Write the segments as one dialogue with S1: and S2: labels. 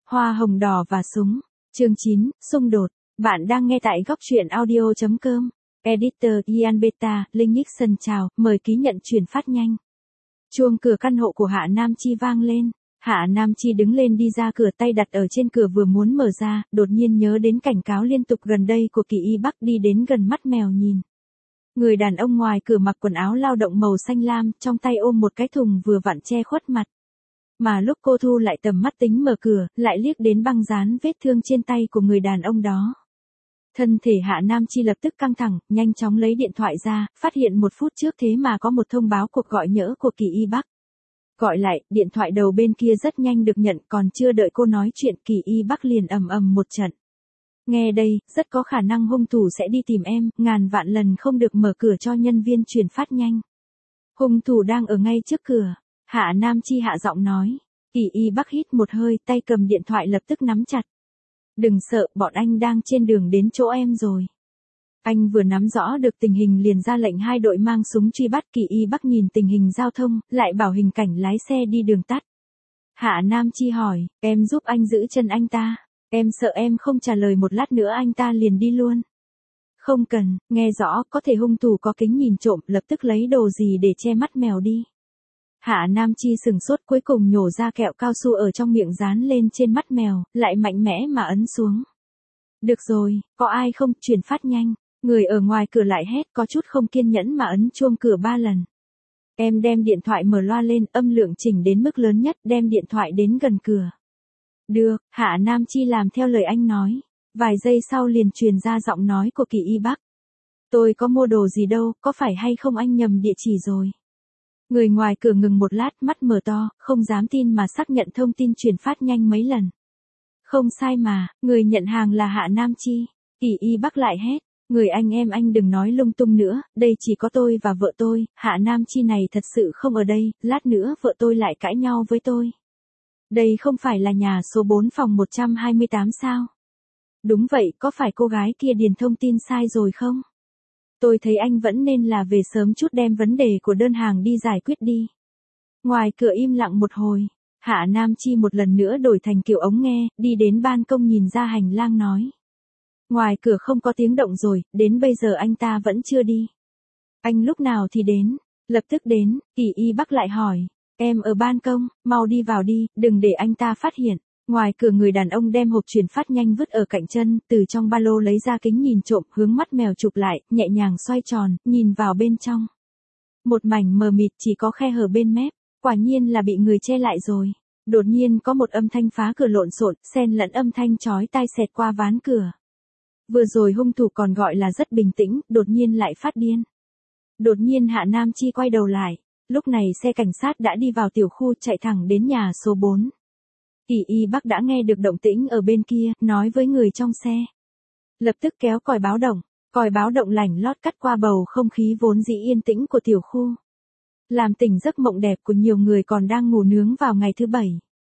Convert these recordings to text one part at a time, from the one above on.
S1: Hoa hồng đỏ và súng. Chương 9, xung đột. Bạn đang nghe tại góc truyện audio.com. Editor Ian Beta, Linh Nixon chào, mời ký nhận chuyển phát nhanh. Chuông cửa căn hộ của Hạ Nam Chi vang lên. Hạ Nam Chi đứng lên đi ra cửa, tay đặt ở trên cửa vừa muốn mở ra, đột nhiên nhớ đến cảnh cáo liên tục gần đây của Kỳ Y Bắc, đi đến gần mắt mèo nhìn. Người đàn ông ngoài cửa mặc quần áo lao động màu xanh lam, trong tay ôm một cái thùng vừa vặn che khuất mặt. Mà lúc cô thu lại tầm mắt tính mở cửa, lại liếc đến băng dán vết thương trên tay của người đàn ông đó. Thân thể Hạ Nam Chi lập tức căng thẳng, nhanh chóng lấy điện thoại ra, phát hiện 1 phút trước thế mà có một thông báo cuộc gọi nhỡ của Kỳ Y Bắc. Gọi lại, điện thoại đầu bên kia rất nhanh được nhận, còn chưa đợi cô nói chuyện Kỳ Y Bắc liền ầm ầm một trận. Nghe đây, rất có khả năng hung thủ sẽ đi tìm em, ngàn vạn lần không được mở cửa cho nhân viên chuyển phát nhanh. Hung thủ đang ở ngay trước cửa. Hạ Nam Chi hạ giọng nói. Kỳ Y Bắc hít một hơi, tay cầm điện thoại lập tức nắm chặt. Đừng sợ, bọn anh đang trên đường đến chỗ em rồi. Anh vừa nắm rõ được tình hình liền ra lệnh 2 đội mang súng truy bắt. Kỳ Y Bắc nhìn tình hình giao thông, lại bảo hình cảnh lái xe đi đường tắt. Hạ Nam Chi hỏi, em giúp anh giữ chân anh ta. Em sợ em không trả lời một lát nữa anh ta liền đi luôn. Không cần, nghe rõ, có thể hung thủ có kính nhìn trộm, lập tức lấy đồ gì để che mắt mèo đi. Hạ Nam Chi sừng sốt, cuối cùng nhổ ra kẹo cao su ở trong miệng dán lên trên mắt mèo, lại mạnh mẽ mà ấn xuống. Được rồi, có ai không, chuyển phát nhanh. Người ở ngoài cửa lại hét, có chút không kiên nhẫn mà ấn chuông cửa 3 lần. Em đem điện thoại mở loa lên, âm lượng chỉnh đến mức lớn nhất, đem điện thoại đến gần cửa. Được, Hạ Nam Chi làm theo lời anh nói. Vài giây sau liền truyền ra giọng nói của Kỳ Y Bắc. Tôi có mua đồ gì đâu, có phải hay không anh nhầm địa chỉ rồi. Người ngoài cửa ngừng một lát, mắt mở to, không dám tin mà xác nhận thông tin chuyển phát nhanh mấy lần. Không sai mà, người nhận hàng là Hạ Nam Chi. Kỳ Y Bắc lại hét. Người anh em anh đừng nói lung tung nữa, đây chỉ có tôi và vợ tôi, Hạ Nam Chi này thật sự không ở đây, lát nữa vợ tôi lại cãi nhau với tôi. Đây không phải là nhà số 4 phòng 128 sao? Đúng vậy, có phải cô gái kia điền thông tin sai rồi không? Tôi thấy anh vẫn nên là về sớm chút đem vấn đề của đơn hàng đi giải quyết đi. Ngoài cửa im lặng một hồi, Hạ Nam Chi một lần nữa đổi thành kiểu ống nghe, đi đến ban công nhìn ra hành lang nói. Ngoài cửa không có tiếng động rồi, đến bây giờ anh ta vẫn chưa đi. Anh lúc nào thì đến? Lập tức đến. Kỳ Y Bắc lại hỏi. Em ở ban công, mau đi vào đi, đừng để anh ta phát hiện. Ngoài cửa người đàn ông đem hộp chuyển phát nhanh vứt ở cạnh chân, từ trong ba lô lấy ra kính nhìn trộm, hướng mắt mèo chụp lại, nhẹ nhàng xoay tròn, nhìn vào bên trong. Một mảnh mờ mịt, chỉ có khe hở bên mép, quả nhiên là bị người che lại rồi. Đột nhiên có một âm thanh phá cửa lộn xộn, xen lẫn âm thanh chói tai xẹt qua ván cửa. Vừa rồi hung thủ còn gọi là rất bình tĩnh, đột nhiên lại phát điên. Đột nhiên Hạ Nam Chi quay đầu lại, lúc này xe cảnh sát đã đi vào tiểu khu, chạy thẳng đến nhà số 4. Kỳ Y Bắc đã nghe được động tĩnh ở bên kia, nói với người trong xe. Lập tức kéo còi báo động lảnh lót cắt qua bầu không khí vốn dĩ yên tĩnh của tiểu khu. Làm tỉnh giấc mộng đẹp của nhiều người còn đang ngủ nướng vào ngày thứ Bảy.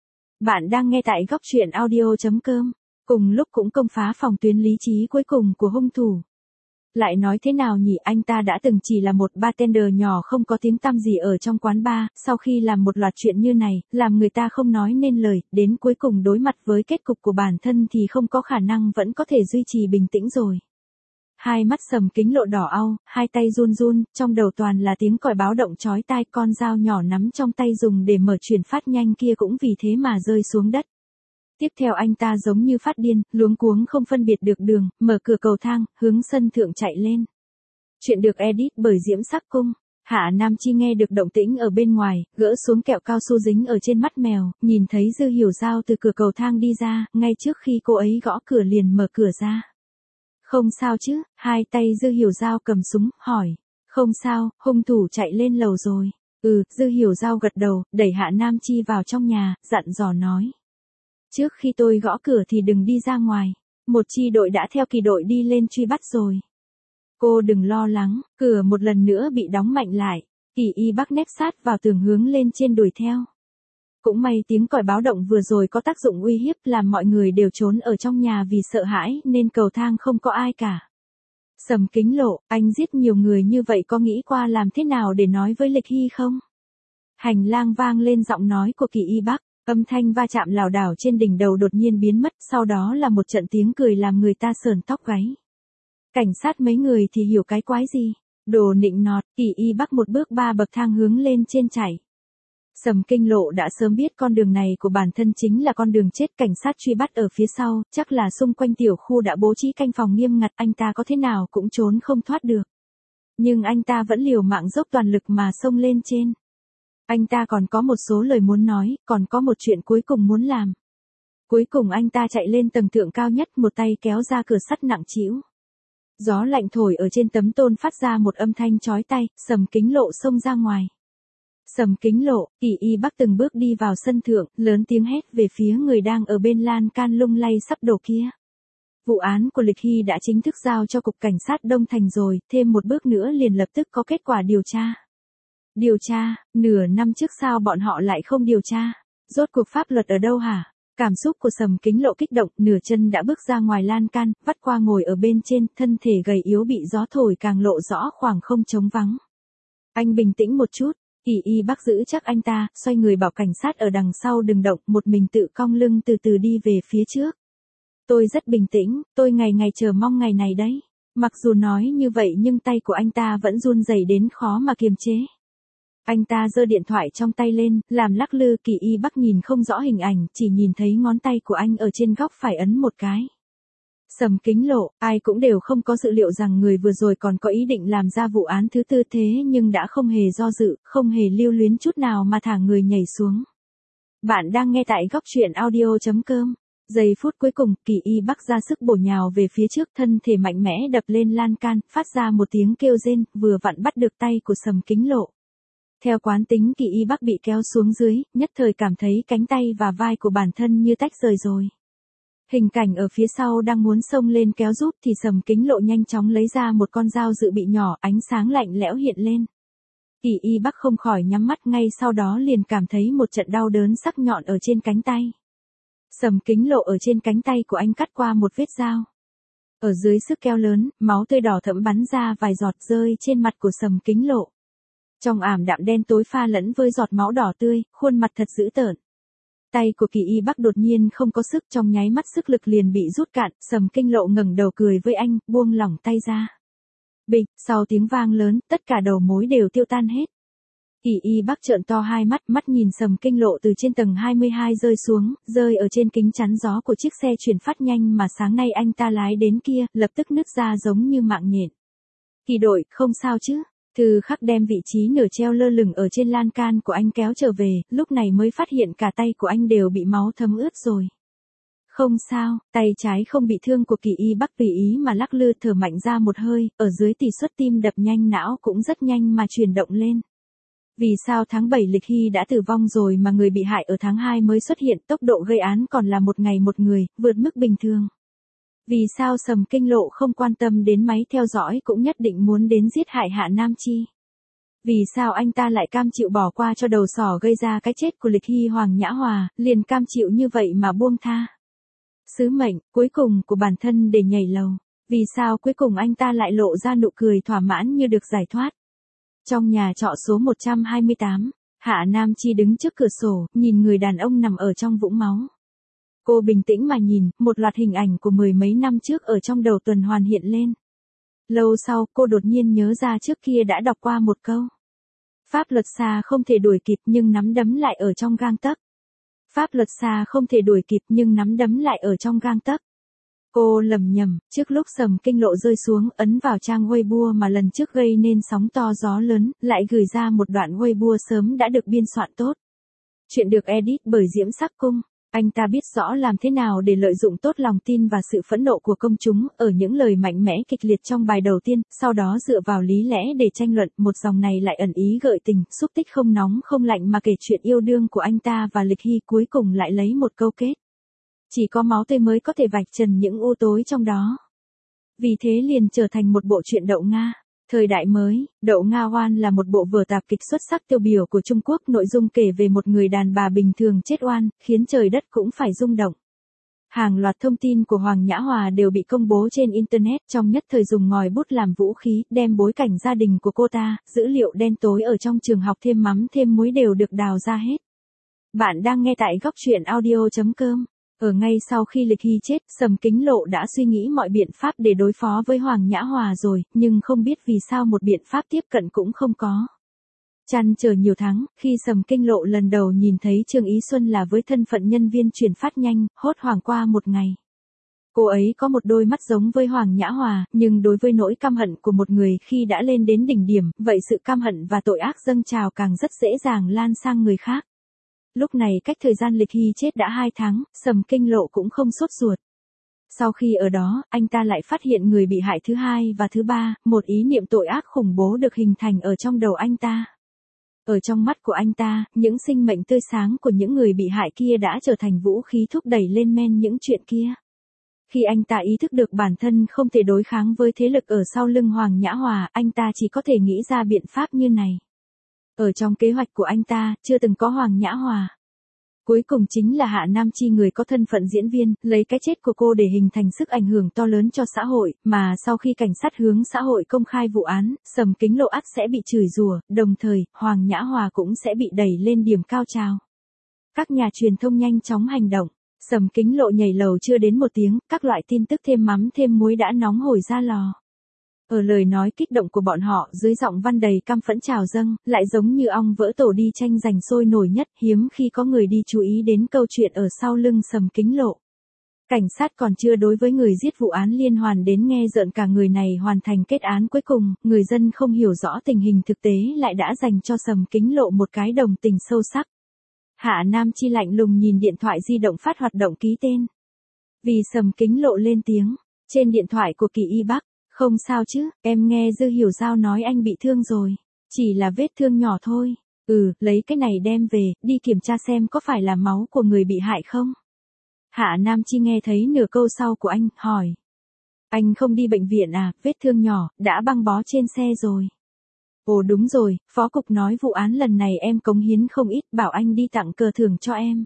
S1: Bạn đang nghe tại góc truyện audio.com. Cùng lúc cũng công phá phòng tuyến lý trí cuối cùng của hung thủ. Lại nói thế nào nhỉ, anh ta đã từng chỉ là một bartender nhỏ không có tiếng tăm gì ở trong quán bar, sau khi làm một loạt chuyện như này, làm người ta không nói nên lời, đến cuối cùng đối mặt với kết cục của bản thân thì không có khả năng vẫn có thể duy trì bình tĩnh rồi. Hai mắt sầm kính lộ đỏ au, hai tay run run, trong đầu toàn là tiếng còi báo động chói tai, con dao nhỏ nắm trong tay dùng để mở chuyển phát nhanh kia cũng vì thế mà rơi xuống đất. Tiếp theo anh ta giống như phát điên, luống cuống không phân biệt được đường, mở cửa cầu thang, hướng sân thượng chạy lên. Chuyện được edit bởi Diễm Sắc Cung. Hạ Nam Chi nghe được động tĩnh ở bên ngoài, gỡ xuống kẹo cao su dính ở trên mắt mèo, nhìn thấy Dư Hiểu Giao từ cửa cầu thang đi ra, ngay trước khi cô ấy gõ cửa liền mở cửa ra. Không sao chứ, hai tay Dư Hiểu Giao cầm súng, hỏi. Không sao, hung thủ chạy lên lầu rồi. Dư Hiểu Giao gật đầu, đẩy Hạ Nam Chi vào trong nhà, dặn dò nói. Trước khi tôi gõ cửa thì đừng đi ra ngoài. Một chi đội đã theo kỳ đội đi lên truy bắt rồi. Cô đừng lo lắng, cửa một lần nữa bị đóng mạnh lại. Kỳ Y Bắc nép sát vào tường hướng lên trên đuổi theo. Cũng may tiếng còi báo động vừa rồi có tác dụng uy hiếp làm mọi người đều trốn ở trong nhà vì sợ hãi nên cầu thang không có ai cả. Sầm kính lộ, anh giết nhiều người như vậy có nghĩ qua làm thế nào để nói với Lịch Hy không? Hành lang vang lên giọng nói của Kỳ Y Bắc. Âm thanh va chạm lảo đảo trên đỉnh đầu đột nhiên biến mất, sau đó là một trận tiếng cười làm người ta sởn tóc gáy. Cảnh sát mấy người thì hiểu cái quái gì? Đồ nịnh nọt, Kỳ Y Bắc một bước 3 bậc thang hướng lên trên chạy. Sầm Kinh Lộ đã sớm biết con đường này của bản thân chính là con đường chết, cảnh sát truy bắt ở phía sau, chắc là xung quanh tiểu khu đã bố trí canh phòng nghiêm ngặt, anh ta có thế nào cũng trốn không thoát được. Nhưng anh ta vẫn liều mạng dốc toàn lực mà xông lên trên. Anh ta còn có một số lời muốn nói, còn có một chuyện cuối cùng muốn làm. Cuối cùng anh ta chạy lên tầng thượng cao nhất, một tay kéo ra cửa sắt nặng trĩu. Gió lạnh thổi ở trên tấm tôn phát ra một âm thanh chói tai, Sầm Kính Lộ xông ra ngoài. Sầm Kính Lộ, Kỳ Y Bắc từng bước đi vào sân thượng, lớn tiếng hét về phía người đang ở bên lan can lung lay sắp đổ kia. Vụ án của Lịch Hy đã chính thức giao cho Cục Cảnh sát Đông Thành rồi, thêm một bước nữa liền lập tức có kết quả điều tra. Điều tra, nửa năm trước sao bọn họ lại không điều tra? Rốt cuộc pháp luật ở đâu hả? Cảm xúc của Sầm Kính Lộ kích động, nửa chân đã bước ra ngoài lan can, vắt qua ngồi ở bên trên, thân thể gầy yếu bị gió thổi càng lộ rõ khoảng không trống vắng. Anh bình tĩnh một chút, Kỳ Y Bắc giữ chắc anh ta, xoay người bảo cảnh sát ở đằng sau đừng động, một mình tự cong lưng từ từ đi về phía trước. Tôi rất bình tĩnh, tôi ngày ngày chờ mong ngày này đấy. Mặc dù nói như vậy nhưng tay của anh ta vẫn run rẩy đến khó mà kiềm chế. Anh ta giơ điện thoại trong tay lên, làm lắc lư. Kỳ Y Bắc nhìn không rõ hình ảnh, chỉ nhìn thấy ngón tay của anh ở trên góc phải ấn một cái. Sầm Kính Lộ, ai cũng đều không có dự liệu rằng người vừa rồi còn có ý định làm ra vụ án thứ tư, thế nhưng đã không hề do dự, không hề lưu luyến chút nào mà thả người nhảy xuống. Bạn đang nghe tại góc truyện audio.com. Giây phút cuối cùng, Kỳ Y Bắc ra sức bổ nhào về phía trước, thân thể mạnh mẽ đập lên lan can, phát ra một tiếng kêu rên, vừa vặn bắt được tay của Sầm Kính Lộ. Theo quán tính, Kỳ Y Bắc bị kéo xuống dưới, nhất thời cảm thấy cánh tay và vai của bản thân như tách rời rồi. Hình cảnh ở phía sau đang muốn xông lên kéo giúp thì Sầm Kính Lộ nhanh chóng lấy ra một con dao dự bị nhỏ, ánh sáng lạnh lẽo hiện lên. Kỳ Y Bắc không khỏi nhắm mắt, ngay sau đó liền cảm thấy một trận đau đớn sắc nhọn ở trên cánh tay. Sầm Kính Lộ ở trên cánh tay của anh cắt qua một vết dao. Ở dưới sức kéo lớn, máu tươi đỏ thẫm bắn ra vài giọt rơi trên mặt của Sầm Kính Lộ. Trong ảm đạm đen tối pha lẫn với giọt máu đỏ tươi, khuôn mặt thật dữ tợn. Tay của Kỳ Y Bắc đột nhiên không có sức, trong nháy mắt sức lực liền bị rút cạn, Sầm Kính Lộ ngẩng đầu cười với anh, buông lỏng tay ra. Bịch, sau tiếng vang lớn, tất cả đầu mối đều tiêu tan hết. Kỳ Y Bắc trợn to hai mắt, mắt nhìn Sầm Kính Lộ từ trên tầng 22 rơi xuống, rơi ở trên kính chắn gió của chiếc xe chuyển phát nhanh mà sáng nay anh ta lái đến kia, lập tức nứt ra giống như mạng nhện. Kỳ đội, không sao chứ? Thư Khắc đem vị trí nửa treo lơ lửng ở trên lan can của anh kéo trở về, lúc này mới phát hiện cả tay của anh đều bị máu thấm ướt rồi. Không sao, tay trái không bị thương của Kỳ Y Bắc tùy ý mà lắc lư, thở mạnh ra một hơi, ở dưới tỉ suất tim đập nhanh, não cũng rất nhanh mà chuyển động lên. Vì sao tháng 7 Lịch Hy đã tử vong rồi mà người bị hại ở tháng 2 mới xuất hiện, tốc độ gây án còn là một ngày một người, vượt mức bình thường. Vì sao Sầm Kính Lộ không quan tâm đến máy theo dõi cũng nhất định muốn đến giết hại Hạ Nam Chi? Vì sao anh ta lại cam chịu bỏ qua cho đầu sỏ gây ra cái chết của Lịch Hy Hoàng Nhã Hòa, liền cam chịu như vậy mà buông tha? Sứ mệnh cuối cùng của bản thân để nhảy lầu. Vì sao cuối cùng anh ta lại lộ ra nụ cười thỏa mãn như được giải thoát? Trong nhà trọ số 128, Hạ Nam Chi đứng trước cửa sổ, nhìn người đàn ông nằm ở trong vũng máu. Cô bình tĩnh mà nhìn, một loạt hình ảnh của mười mấy năm trước ở trong đầu tuần hoàn hiện lên. Lâu sau, cô đột nhiên nhớ ra trước kia đã đọc qua một câu. Pháp luật xa không thể đuổi kịp nhưng nắm đấm lại ở trong gang tấc. Pháp luật xa không thể đuổi kịp nhưng nắm đấm lại ở trong gang tấc. Cô lầm nhầm, trước lúc Sầm Kính Lộ rơi xuống, ấn vào trang Weibo mà lần trước gây nên sóng to gió lớn, lại gửi ra một đoạn Weibo sớm đã được biên soạn tốt. Chuyện được edit bởi Diễm Sắc Cung. Anh ta biết rõ làm thế nào để lợi dụng tốt lòng tin và sự phẫn nộ của công chúng, ở những lời mạnh mẽ kịch liệt trong bài đầu tiên, sau đó dựa vào lý lẽ để tranh luận, một dòng này lại ẩn ý gợi tình, xúc tích không nóng không lạnh mà kể chuyện yêu đương của anh ta và Lịch Hy, cuối cùng lại lấy một câu kết. Chỉ có máu tươi mới có thể vạch trần những u tối trong đó. Vì thế liền trở thành một bộ truyện Đậu Nga. Thời đại mới, Đậu Nga Oan là một bộ vở tạp kịch xuất sắc tiêu biểu của Trung Quốc, nội dung kể về một người đàn bà bình thường chết oan, khiến trời đất cũng phải rung động. Hàng loạt thông tin của Hoàng Nhã Hòa đều bị công bố trên Internet, trong nhất thời dùng ngòi bút làm vũ khí, đem bối cảnh gia đình của cô ta, dữ liệu đen tối ở trong trường học thêm mắm thêm muối đều được đào ra hết. Bạn đang nghe tại góc truyện audio.com. Ở ngay sau khi Lịch Hy chết, Sầm Kính Lộ đã suy nghĩ mọi biện pháp để đối phó với Hoàng Nhã Hòa rồi, nhưng không biết vì sao một biện pháp tiếp cận cũng không có. Trăn trở nhiều tháng, khi Sầm Kính Lộ lần đầu nhìn thấy Trương Ý Xuân là với thân phận nhân viên chuyển phát nhanh, hốt hoảng qua một ngày. Cô ấy có một đôi mắt giống với Hoàng Nhã Hòa, nhưng đối với nỗi căm hận của một người khi đã lên đến đỉnh điểm, vậy sự căm hận và tội ác dâng trào càng rất dễ dàng lan sang người khác. Lúc này cách thời gian Lịch Hy chết đã 2 tháng, Sầm Kính Lộ cũng không sốt ruột. Sau khi ở đó, anh ta lại phát hiện người bị hại thứ hai và thứ ba, một ý niệm tội ác khủng bố được hình thành ở trong đầu anh ta. Ở trong mắt của anh ta, những sinh mệnh tươi sáng của những người bị hại kia đã trở thành vũ khí thúc đẩy lên men những chuyện kia. Khi anh ta ý thức được bản thân không thể đối kháng với thế lực ở sau lưng Hoàng Nhã Hòa, anh ta chỉ có thể nghĩ ra biện pháp như này. Ở trong kế hoạch của anh ta, chưa từng có Hoàng Nhã Hòa. Cuối cùng chính là Hạ Nam Chi, người có thân phận diễn viên, lấy cái chết của cô để hình thành sức ảnh hưởng to lớn cho xã hội, mà sau khi cảnh sát hướng xã hội công khai vụ án, Sầm Kính Lộ ắt sẽ bị chửi rủa, đồng thời, Hoàng Nhã Hòa cũng sẽ bị đẩy lên điểm cao trào. Các nhà truyền thông nhanh chóng hành động. Sầm Kính Lộ nhảy lầu chưa đến 1 tiếng, các loại tin tức thêm mắm thêm muối đã nóng hổi ra lò. Ở lời nói kích động của bọn họ, dưới giọng văn đầy căm phẫn trào dâng, lại giống như ong vỡ tổ đi tranh giành sôi nổi nhất, hiếm khi có người đi chú ý đến câu chuyện ở sau lưng Sầm Kính Lộ. Cảnh sát còn chưa đối với người giết vụ án liên hoàn đến nghe rợn cả người này hoàn thành kết án cuối cùng, người dân không hiểu rõ tình hình thực tế lại đã dành cho Sầm Kính Lộ một cái đồng tình sâu sắc. Hạ Nam Chi lạnh lùng nhìn điện thoại di động phát hoạt động ký tên. Vì Sầm Kính Lộ lên tiếng, trên điện thoại của Kỳ Y Bắc, không sao chứ, em nghe Dư Hiểu Giao nói anh bị thương rồi. Chỉ là vết thương nhỏ thôi. Lấy cái này đem về, đi kiểm tra xem có phải là máu của người bị hại không. Hạ Nam Chi nghe thấy nửa câu sau của anh, hỏi. Anh không đi bệnh viện à, vết thương nhỏ, đã băng bó trên xe rồi. Ồ đúng rồi, phó cục nói vụ án lần này em cống hiến không ít, bảo anh đi tặng cờ thưởng cho em.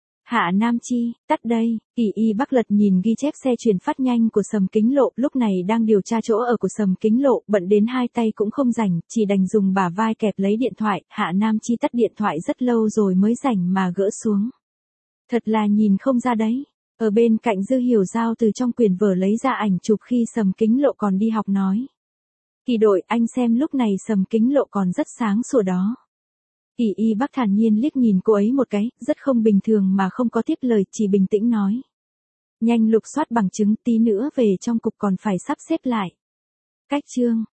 S1: Hạ Nam Chi, tắt đây. Kỳ Y Bắc lật nhìn ghi chép xe chuyển phát nhanh của Sầm Kính Lộ, lúc này đang điều tra chỗ ở của Sầm Kính Lộ, bận đến hai tay cũng không rảnh, chỉ đành dùng bả vai kẹp lấy điện thoại. Hạ Nam Chi tắt điện thoại rất lâu rồi mới rảnh mà gỡ xuống. Thật là nhìn không ra đấy. Ở bên cạnh Dư Hiểu Giao từ trong quyển vở lấy ra ảnh chụp khi Sầm Kính Lộ còn đi học nói. Kỳ đội, anh xem lúc này Sầm Kính Lộ còn rất sáng sủa đó. Kỳ Y Bắc thản nhiên liếc nhìn cô ấy một cái, rất không bình thường mà không có tiếp lời, chỉ bình tĩnh nói. Nhanh lục soát bằng chứng, tí nữa về trong cục còn phải sắp xếp lại. Cách chương